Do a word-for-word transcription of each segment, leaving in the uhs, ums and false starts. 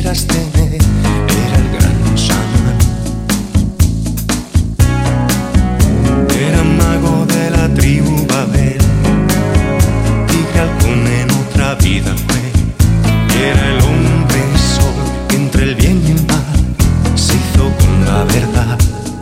quisieras tener era el gran chamán. Era mago de la tribu Babel, tigre halcón en otra vida fue. Era el hombre sol que entre el bien y el mal se hizo con la verdad.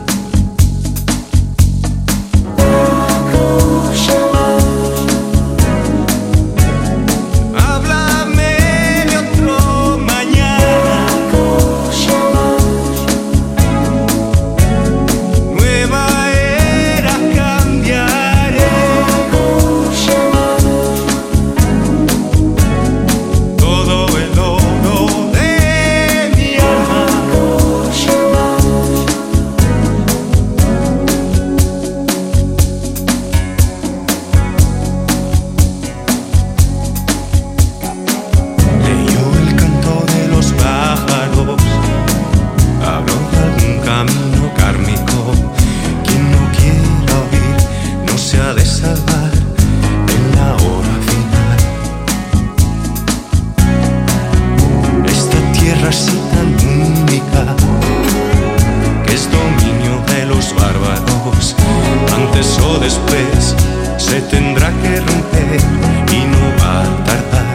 Antes o después se tendrá que romper y no va a tardar.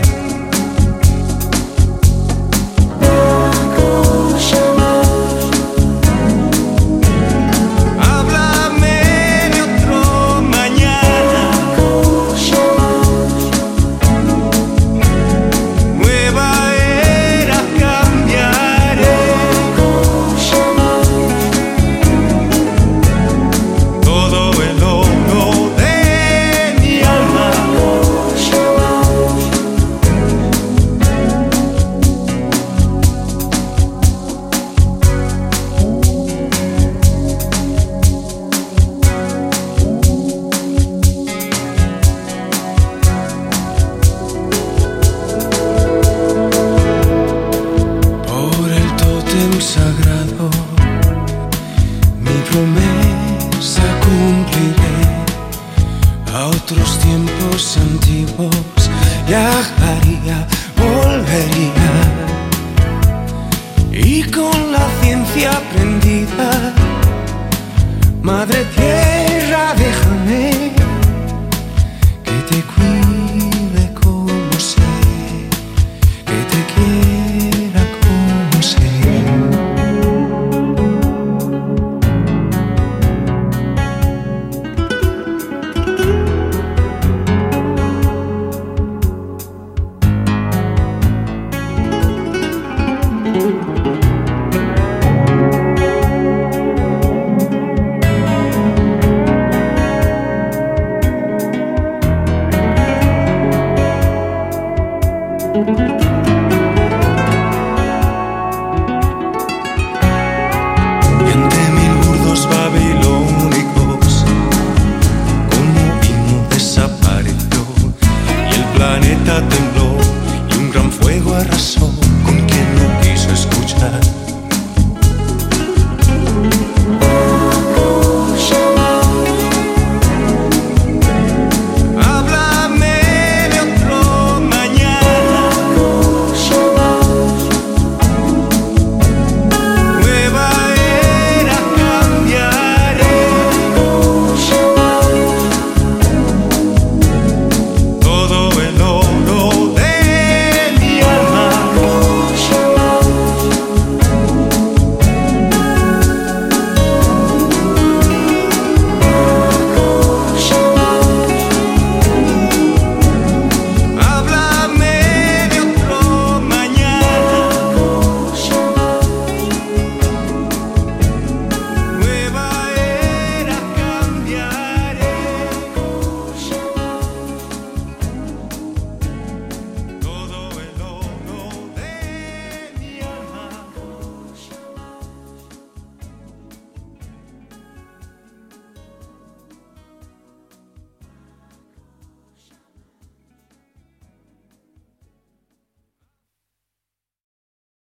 Háblame de otro mañana, nueva era cambiaré. Todo el oro de mi alma por el tótem sagrado, mi promesa cumpliré. A otros tiempos antiguos viajaría, volvería, y con la ciencia aprendida, Madre Tierra, déjame que te cuide como sé, que te quiera como sé.